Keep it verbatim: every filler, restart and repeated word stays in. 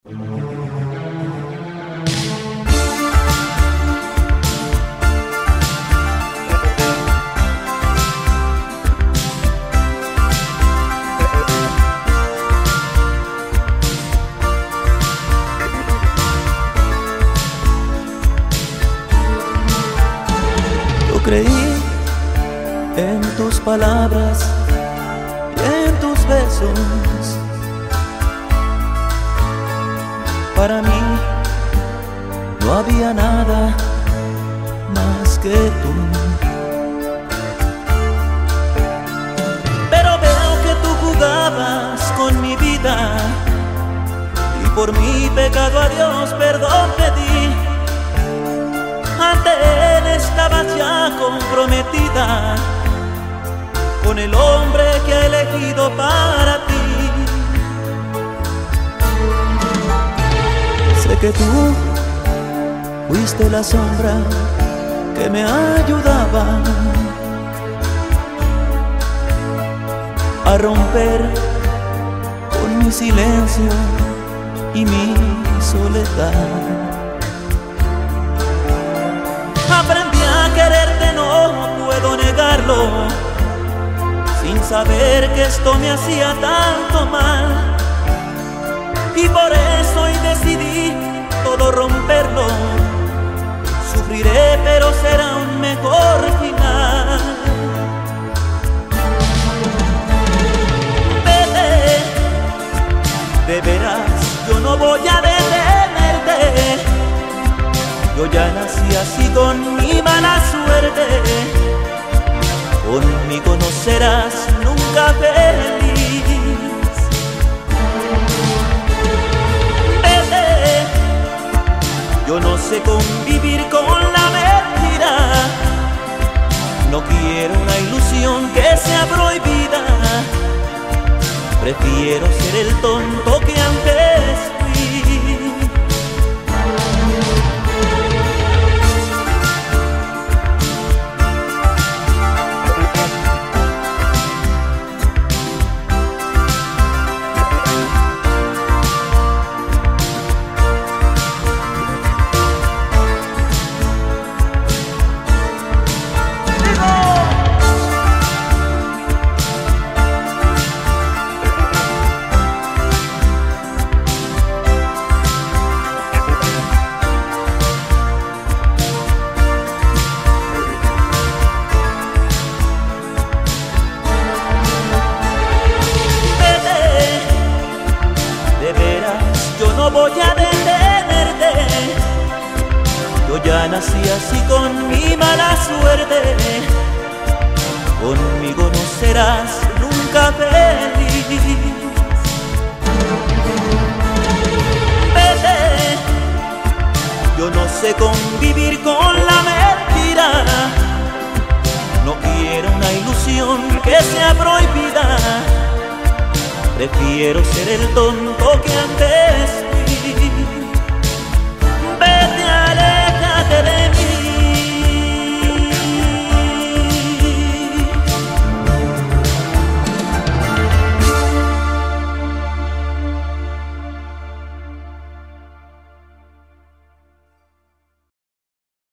Creí en tus palabras y en tus besos. Para mí no había nada más que tú. Pero veo que tú jugabas con mi vida y por mi pecado a Dios perdón pedí. Ante Él estabas ya comprometida con el hombre que ha elegido para ti. Sé que tú fuiste la sombra que me ayudaba a romper con mi silencio y mi soledad. Aprendí a quererte, no puedo negarlo, sin saber que esto me hacía tanto mal. Y por eso hoy decidí todo romperlo. Sufriré, pero será un mejor final. Vete, de veras, yo no voy a detenerte. Yo ya nací así con mi mala suerte. Conmigo no serás nunca feliz. Vete, yo no sé convivir con la mentira. No quiero una ilusión que sea prohibida. Prefiero ser el tonto que antes fui. No voy a detenerte. Yo ya nací así con mi mala suerte. Conmigo no serás nunca feliz. Vete, yo no sé convivir con la mentira. No quiero una ilusión que sea prohibida. Prefiero ser el tonto que antes